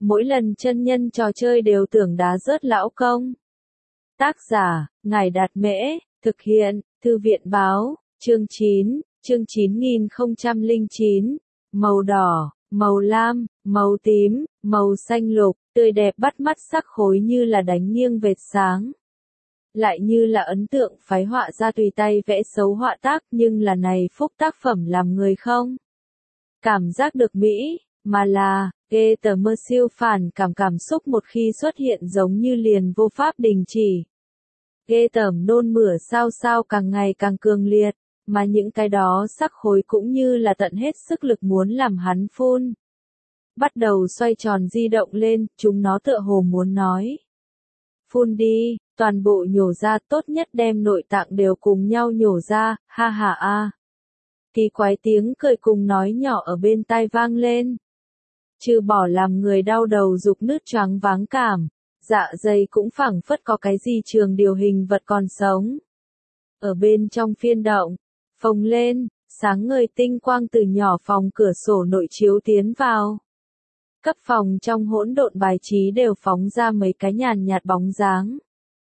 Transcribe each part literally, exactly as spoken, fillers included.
mỗi lần chân nhân trò chơi đều tưởng đá rớt lão công. Tác giả, Ngài Đạt Mễ, thực hiện, Thư viện Báo, chương chín, chương chín nghìn không trăm lẻ chín, màu đỏ, màu lam, màu tím, màu xanh lục, tươi đẹp bắt mắt sắc khối như là đánh nghiêng vệt sáng. Lại như là ấn tượng phái họa ra tùy tay vẽ xấu họa tác, nhưng là này phúc tác phẩm làm người không cảm giác được mỹ, mà là, ghê tởm mơ siêu phản cảm cảm xúc một khi xuất hiện giống như liền vô pháp đình chỉ. Ghê tởm nôn mửa sao sao càng ngày càng cường liệt, mà những cái đó sắc khối cũng như là tận hết sức lực muốn làm hắn phun. Bắt đầu xoay tròn di động lên, chúng nó tựa hồ muốn nói. Phun đi, toàn bộ nhổ ra, tốt nhất đem nội tạng đều cùng nhau nhổ ra, ha ha a. Kỳ quái tiếng cười cùng nói nhỏ ở bên tai vang lên. Trừ bỏ làm người đau đầu dục nứt choáng váng cảm, dạ dày cũng phảng phất có cái gì trường điều hình vật còn sống. Ở bên trong phiên động, phồng lên, sáng ngời tinh quang từ nhỏ phòng cửa sổ nội chiếu tiến vào. Cấp phòng trong hỗn độn bài trí đều phóng ra mấy cái nhàn nhạt bóng dáng.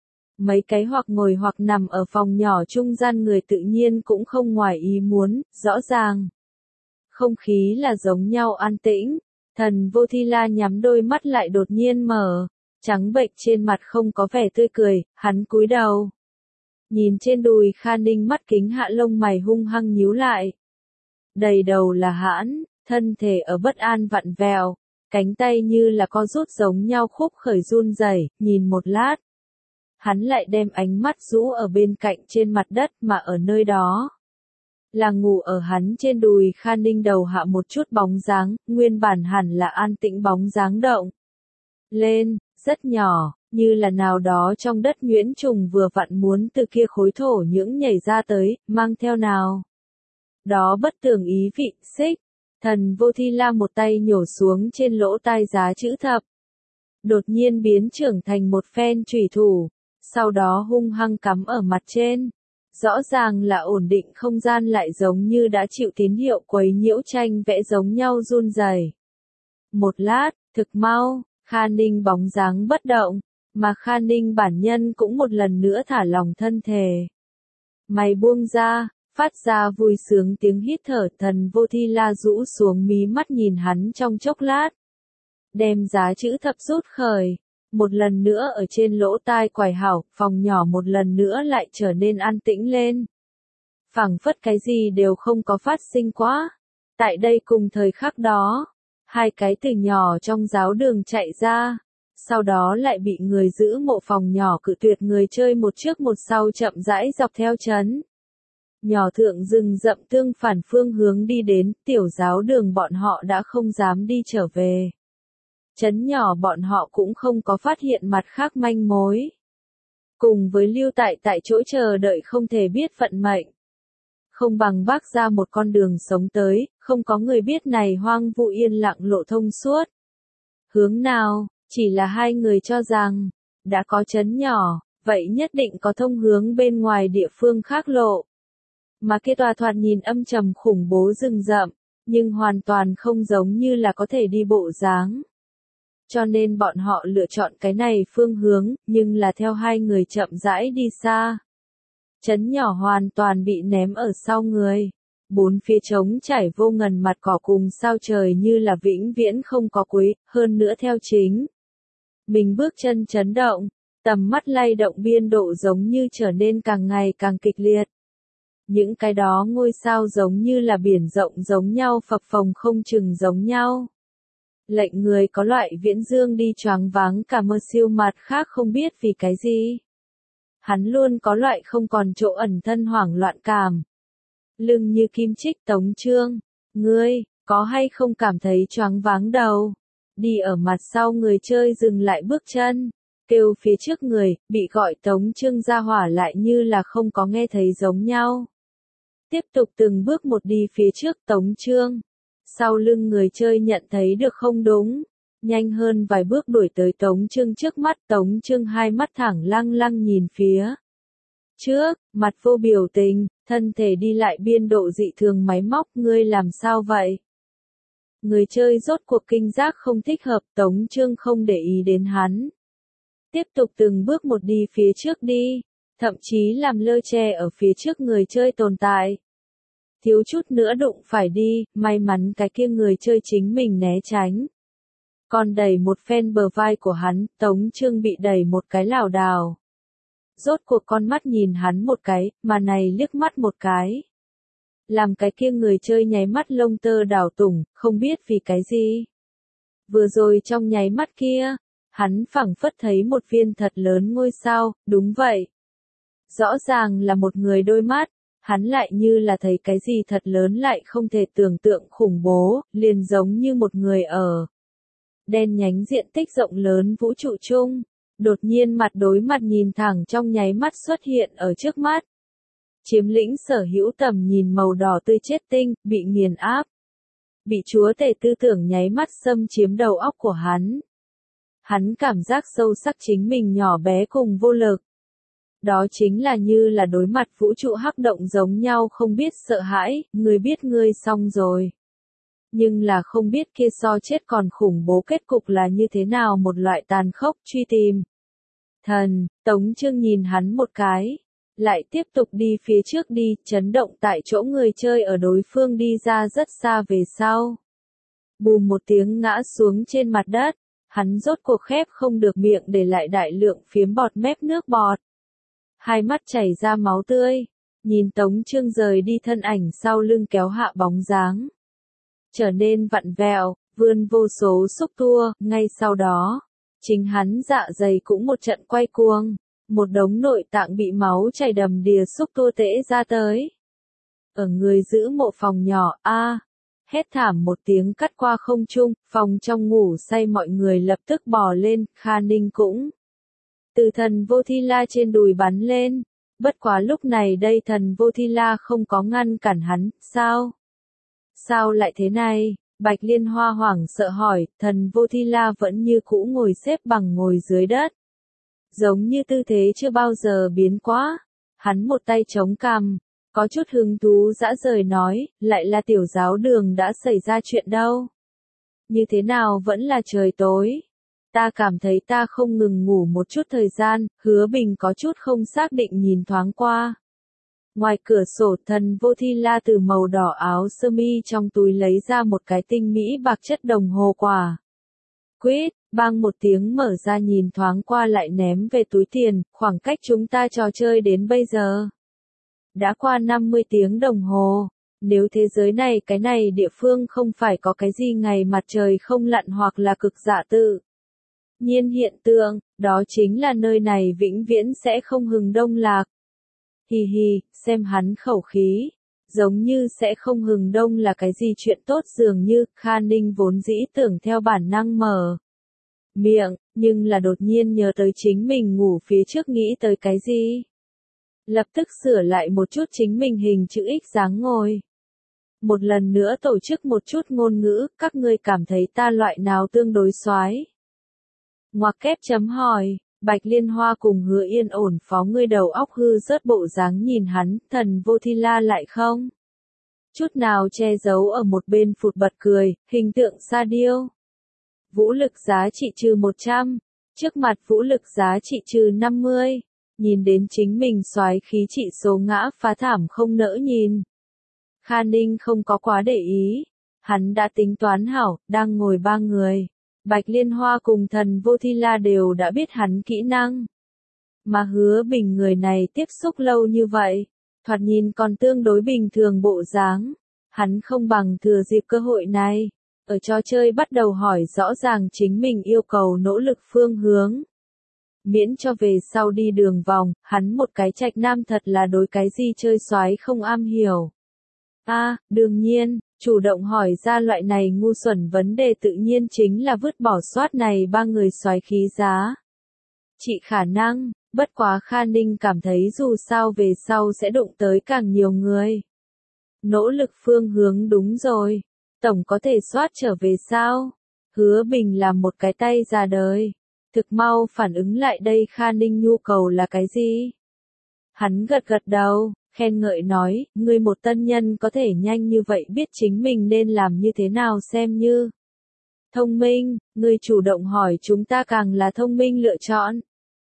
Mấy cái hoặc ngồi hoặc nằm ở phòng nhỏ trung gian người tự nhiên cũng không ngoài ý muốn, rõ ràng. Không khí là giống nhau an tĩnh, thần vô thi la nhắm đôi mắt lại đột nhiên mở, trắng bệch trên mặt không có vẻ tươi cười, hắn cúi đầu. Nhìn trên đùi Kha Ninh mắt kính hạ lông mày hung hăng nhíu lại. Đầy đầu là hãn, thân thể ở bất an vặn vẹo, cánh tay như là co rút giống nhau khúc khởi run rẩy, nhìn một lát. Hắn lại đem ánh mắt rũ ở bên cạnh trên mặt đất mà ở nơi đó. Là ngủ ở hắn trên đùi Kha Ninh đầu hạ một chút bóng dáng, nguyên bản hẳn là an tĩnh bóng dáng động. Lên, rất nhỏ, như là nào đó trong đất nhuyễn trùng vừa vặn muốn từ kia khối thổ những nhảy ra tới, mang theo nào. Đó bất tường ý vị, xích. Thần vô thi la một tay nhổ xuống trên lỗ tai giá chữ thập. Đột nhiên biến trưởng thành một phen chủy thủ, sau đó hung hăng cắm ở mặt trên. Rõ ràng là ổn định không gian lại giống như đã chịu tín hiệu quấy nhiễu tranh vẽ giống nhau run rẩy. Một lát, thực mau, Kha Ninh bóng dáng bất động, mà Kha Ninh bản nhân cũng một lần nữa thả lỏng thân thể. Mày buông ra, phát ra vui sướng tiếng hít thở, thần vô thi la rũ xuống mí mắt nhìn hắn trong chốc lát. Đem giá chữ thập rút khởi, một lần nữa ở trên lỗ tai quải hảo, phòng nhỏ một lần nữa lại trở nên an tĩnh lên. Phảng phất cái gì đều không có phát sinh quá. Tại đây cùng thời khắc đó, hai cái từ nhỏ trong giáo đường chạy ra, sau đó lại bị người giữ mộ phòng nhỏ cự tuyệt người chơi một trước một sau chậm rãi dọc theo trấn. Nhỏ thượng rừng rậm tương phản phương hướng đi đến, tiểu giáo đường bọn họ đã không dám đi trở về. Trấn nhỏ bọn họ cũng không có phát hiện mặt khác manh mối. Cùng với lưu tại tại chỗ chờ đợi không thể biết vận mệnh. Không bằng bác ra một con đường sống tới, không có người biết này hoang vu yên lặng lộ thông suốt. Hướng nào, chỉ là hai người cho rằng, đã có trấn nhỏ, vậy nhất định có thông hướng bên ngoài địa phương khác lộ. Mà kia tòa thoạt nhìn âm trầm khủng bố rừng rậm, nhưng hoàn toàn không giống như là có thể đi bộ dáng. Cho nên bọn họ lựa chọn cái này phương hướng, nhưng là theo hai người chậm rãi đi xa. Trấn nhỏ hoàn toàn bị ném ở sau người. Bốn phía trống trải vô ngần mặt cỏ cùng sao trời như là vĩnh viễn không có cuối, hơn nữa theo chính. Mình bước chân chấn động, tầm mắt lay động biên độ giống như trở nên càng ngày càng kịch liệt. Những cái đó ngôi sao giống như là biển rộng giống nhau phập phồng không chừng giống nhau. Lệnh người có loại viễn dương đi choáng váng cả mơ siêu mặt khác không biết vì cái gì. Hắn luôn có loại không còn chỗ ẩn thân hoảng loạn cảm. Lưng như kim chích Tống Trương, ngươi, có hay không cảm thấy choáng váng đầu? Đi ở mặt sau người chơi dừng lại bước chân, kêu phía trước người, bị gọi Tống Trương ra hỏa lại như là không có nghe thấy giống nhau. Tiếp tục từng bước một đi phía trước Tống Trương. Sau lưng người chơi nhận thấy được không đúng, nhanh hơn vài bước đuổi tới Tống Trương trước mắt. Tống Trương hai mắt thẳng lăng lăng nhìn phía trước, mặt vô biểu tình, thân thể đi lại biên độ dị thường máy móc, ngươi làm sao vậy? Người chơi rốt cuộc kinh giác không thích hợp, Tống Chương không để ý đến hắn. Tiếp tục từng bước một đi phía trước đi, thậm chí làm lơ che ở phía trước người chơi tồn tại. Thiếu chút nữa đụng phải đi, may mắn cái kia người chơi chính mình né tránh. Còn đẩy một phen bờ vai của hắn, Tống Chương bị đẩy một cái lảo đảo. Rốt cuộc con mắt nhìn hắn một cái, mà này liếc mắt một cái. Làm cái kia người chơi nháy mắt lông tơ đảo tủng, không biết vì cái gì. Vừa rồi trong nháy mắt kia, hắn phảng phất thấy một viên thật lớn ngôi sao, đúng vậy. Rõ ràng là một người đôi mắt, hắn lại như là thấy cái gì thật lớn lại không thể tưởng tượng khủng bố, liền giống như một người ở đen nhánh diện tích rộng lớn vũ trụ chung, đột nhiên mặt đối mặt nhìn thẳng trong nháy mắt xuất hiện ở trước mắt. Chiếm lĩnh sở hữu tầm nhìn màu đỏ tươi chết tinh, bị nghiền áp. Bị chúa tể tư tưởng nháy mắt xâm chiếm đầu óc của hắn. Hắn cảm giác sâu sắc chính mình nhỏ bé cùng vô lực. Đó chính là như là đối mặt vũ trụ hắc động giống nhau không biết sợ hãi, người biết ngươi xong rồi. Nhưng là không biết kia so chết còn khủng bố kết cục là như thế nào một loại tàn khốc truy tìm. Thần, Tống Chương nhìn hắn một cái. Lại tiếp tục đi phía trước đi, chấn động tại chỗ người chơi ở đối phương đi ra rất xa về sau. Bùm một tiếng ngã xuống trên mặt đất, hắn rốt cuộc khép không được miệng để lại đại lượng phiếm bọt mép nước bọt. Hai mắt chảy ra máu tươi, nhìn Tống Chương rời đi thân ảnh sau lưng kéo hạ bóng dáng. Trở nên vặn vẹo, vươn vô số xúc tua, ngay sau đó, chính hắn dạ dày cũng một trận quay cuồng. Một đống nội tạng bị máu chảy đầm đìa xúc tua tễ ra tới. Ở người giữ mộ phòng nhỏ, a à, hét thảm một tiếng cắt qua không trung, phòng trong ngủ say mọi người lập tức bò lên, Kha Ninh cũng. Từ thần vô thi la trên đùi bắn lên, bất quá lúc này đây thần vô thi la không có ngăn cản hắn, sao? Sao lại thế này? Bạch Liên Hoa hoảng sợ hỏi, thần vô thi la vẫn như cũ ngồi xếp bằng ngồi dưới đất. Giống như tư thế chưa bao giờ biến quá. Hắn một tay chống cằm, có chút hứng thú dã rời nói, lại là tiểu giáo đường đã xảy ra chuyện đâu. Như thế nào vẫn là trời tối. Ta cảm thấy ta không ngừng ngủ một chút thời gian, Hứa Bình có chút không xác định nhìn thoáng qua. Ngoài cửa sổ thần vô thi la từ màu đỏ áo sơ mi trong túi lấy ra một cái tinh mỹ bạc chất đồng hồ quả. Quýt, bang một tiếng mở ra nhìn thoáng qua lại ném về túi tiền, khoảng cách chúng ta trò chơi đến bây giờ. Đã qua năm mươi tiếng đồng hồ, nếu thế giới này cái này địa phương không phải có cái gì ngày mặt trời không lặn hoặc là cực dạ tự nhiên hiện tượng, đó chính là nơi này vĩnh viễn sẽ không hừng đông lạc. Hì hì, xem hắn khẩu khí, giống như sẽ không hừng đông là cái gì chuyện tốt dường như, Kha Ninh vốn dĩ tưởng theo bản năng mở miệng, nhưng là đột nhiên nhớ tới chính mình ngủ phía trước nghĩ tới cái gì. Lập tức sửa lại một chút chính mình hình chữ X dáng ngồi. Một lần nữa tổ chức một chút ngôn ngữ, các ngươi cảm thấy ta loại nào tương đối soái. Ngoặc kép chấm hỏi, Bạch Liên Hoa cùng Hứa Yên ổn phó ngươi đầu óc hư rớt bộ dáng nhìn hắn, thần vô thi la lại không. Chút nào che giấu ở một bên phụt bật cười, hình tượng sa điêu. Vũ lực giá trị trừ một trăm, trước mặt vũ lực giá trị trừ năm mươi, nhìn đến chính mình soái khí trị số ngã phá thảm không nỡ nhìn. Kha Ninh không có quá để ý, hắn đã tính toán hảo, đang ngồi ba người. Bạch Liên Hoa cùng thần vô thi la đều đã biết hắn kỹ năng. Mà Hứa Bình người này tiếp xúc lâu như vậy, thoạt nhìn còn tương đối bình thường bộ dáng. Hắn không bằng thừa dịp cơ hội này, ở trò chơi bắt đầu hỏi rõ ràng chính mình yêu cầu nỗ lực phương hướng. Miễn cho về sau đi đường vòng, hắn một cái trạch nam thật là đối cái gì chơi soái không am hiểu. A, à, đương nhiên, chủ động hỏi ra loại này ngu xuẩn vấn đề tự nhiên chính là vứt bỏ soát này ba người soái khí giá. Chị khả năng, bất quá Kha Ninh cảm thấy dù sao về sau sẽ đụng tới càng nhiều người. Nỗ lực phương hướng đúng rồi, tổng có thể soát trở về sao? Hứa Bình làm một cái tay ra đời. Thực mau phản ứng lại đây Kha Ninh nhu cầu là cái gì? Hắn gật gật đầu, khen ngợi nói, ngươi một tân nhân có thể nhanh như vậy biết chính mình nên làm như thế nào xem như thông minh, ngươi chủ động hỏi chúng ta càng là thông minh lựa chọn.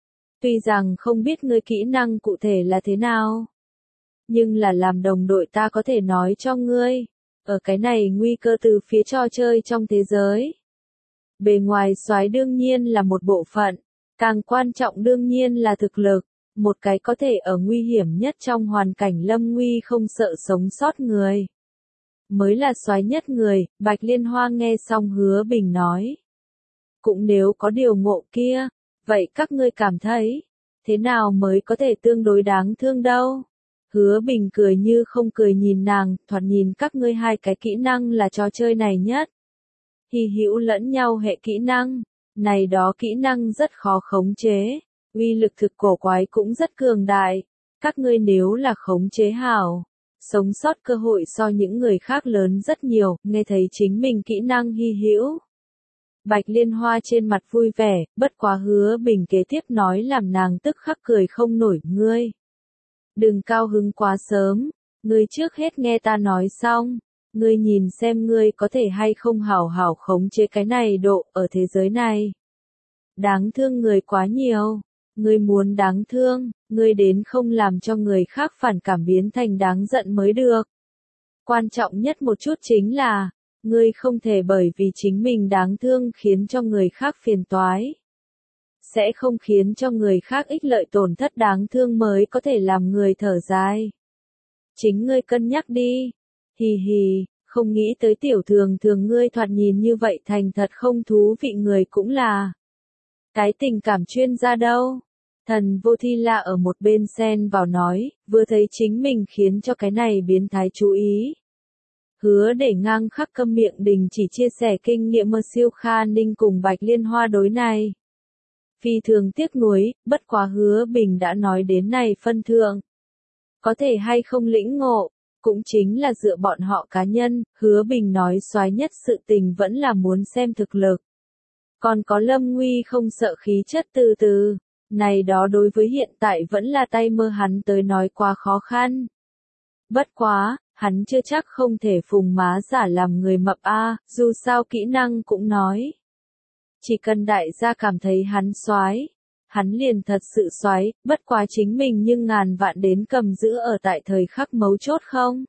Tuy rằng không biết ngươi kỹ năng cụ thể là thế nào, nhưng là làm đồng đội ta có thể nói cho ngươi, ở cái này nguy cơ từ phía trò chơi trong thế giới. Bề ngoài soái đương nhiên là một bộ phận, càng quan trọng đương nhiên là thực lực, một cái có thể ở nguy hiểm nhất trong hoàn cảnh lâm nguy không sợ sống sót người. Mới là soái nhất người, Bạch Liên Hoa nghe xong Hứa Bình nói. Cũng nếu có điều ngộ kia, vậy các ngươi cảm thấy, thế nào mới có thể tương đối đáng thương đâu? Hứa Bình cười như không cười nhìn nàng, thoạt nhìn các ngươi hai cái kỹ năng là trò chơi này nhất. Hy hữu lẫn nhau hệ kỹ năng, này đó kỹ năng rất khó khống chế, uy lực thực cổ quái cũng rất cường đại. Các ngươi nếu là khống chế hảo, sống sót cơ hội so những người khác lớn rất nhiều, nghe thấy chính mình kỹ năng hy hữu. Bạch Liên Hoa trên mặt vui vẻ, bất quá Hứa Bình kế tiếp nói làm nàng tức khắc cười không nổi, ngươi. Đừng cao hứng quá sớm, ngươi trước hết nghe ta nói xong, ngươi nhìn xem ngươi có thể hay không hảo hảo khống chế cái này độ ở thế giới này. Đáng thương người quá nhiều, ngươi muốn đáng thương, ngươi đến không làm cho người khác phản cảm biến thành đáng giận mới được. Quan trọng nhất một chút chính là, ngươi không thể bởi vì chính mình đáng thương khiến cho người khác phiền toái. Sẽ không khiến cho người khác ích lợi tổn thất đáng thương mới có thể làm người thở dài. Chính ngươi cân nhắc đi. Hì hì, không nghĩ tới tiểu thường thường ngươi thoạt nhìn như vậy thành thật không thú vị người cũng là. Cái tình cảm chuyên gia đâu? Thần Vô Thi La ở một bên xen vào nói, vừa thấy chính mình khiến cho cái này biến thái chú ý. Hứa để ngang khắc câm miệng đình chỉ chia sẻ kinh nghiệm mơ siêu Kha Ninh cùng Bạch Liên Hoa đối này. Phi thường tiếc nuối, bất quá Hứa Bình đã nói đến này phân thượng. Có thể hay không lĩnh ngộ, cũng chính là dựa bọn họ cá nhân, Hứa Bình nói soái nhất sự tình vẫn là muốn xem thực lực. Còn có Lâm Nguy không sợ khí chất từ từ, này đó đối với hiện tại vẫn là tay mơ hắn tới nói quá khó khăn. Bất quá, hắn chưa chắc không thể phùng má giả làm người mập a, dù sao kỹ năng cũng nói. Chỉ cần đại gia cảm thấy hắn soái, hắn liền thật sự soái, bất quá chính mình nhưng ngàn vạn đến cầm giữ ở tại thời khắc mấu chốt không.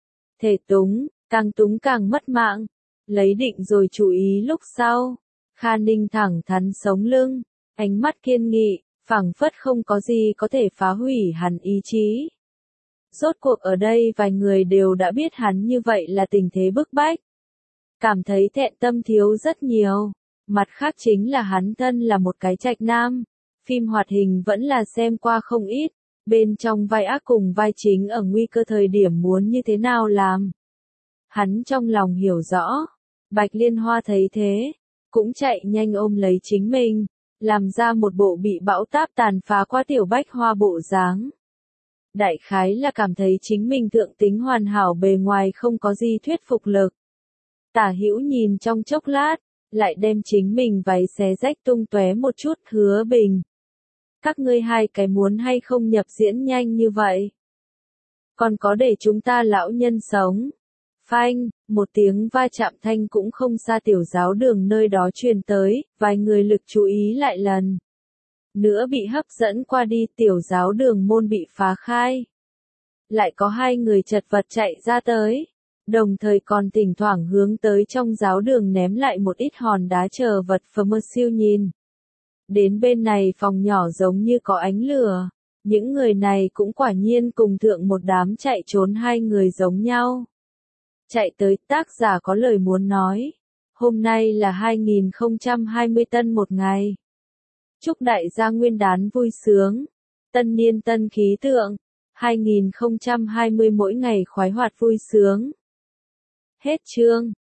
Thể túng, càng túng càng mất mạng, lấy định rồi chú ý lúc sau. Kha Ninh thẳng thắn sống lưng, ánh mắt kiên nghị, phảng phất không có gì có thể phá hủy hắn ý chí. Rốt cuộc ở đây vài người đều đã biết hắn như vậy là tình thế bức bách. Cảm thấy thẹn tâm thiếu rất nhiều. Mặt khác chính là hắn thân là một cái trạch nam. Phim hoạt hình vẫn là xem qua không ít. Bên trong vai ác cùng vai chính ở nguy cơ thời điểm muốn như thế nào làm. Hắn trong lòng hiểu rõ. Bạch Liên Hoa thấy thế, cũng chạy nhanh ôm lấy chính mình, làm ra một bộ bị bão táp tàn phá qua tiểu bách hoa bộ dáng. Đại khái là cảm thấy chính mình thượng tính hoàn hảo bề ngoài không có gì thuyết phục lực. Tả Hữu nhìn trong chốc lát, lại đem chính mình váy xé rách tung tóe một chút. Hứa Bình, các ngươi hai cái muốn hay không nhập diễn nhanh như vậy? Còn có để chúng ta lão nhân sống. Phanh, một tiếng va chạm thanh cũng không xa tiểu giáo đường nơi đó truyền tới, vài người lực chú ý lại lần nữa bị hấp dẫn qua đi, tiểu giáo đường môn bị phá khai. Lại có hai người chật vật chạy ra tới, đồng thời còn thỉnh thoảng hướng tới trong giáo đường ném lại một ít hòn đá chờ vật phẩm mơ siêu nhìn. Đến bên này phòng nhỏ giống như có ánh lửa, những người này cũng quả nhiên cùng thượng một đám chạy trốn hai người giống nhau. Chạy tới, tác giả có lời muốn nói. Hôm nay là hai nghìn không trăm hai mươi tân một ngày. Chúc đại gia nguyên đán vui sướng. Tân niên tân khí tượng. hai nghìn không trăm hai mươi mỗi ngày khoái hoạt vui sướng. Hết chương.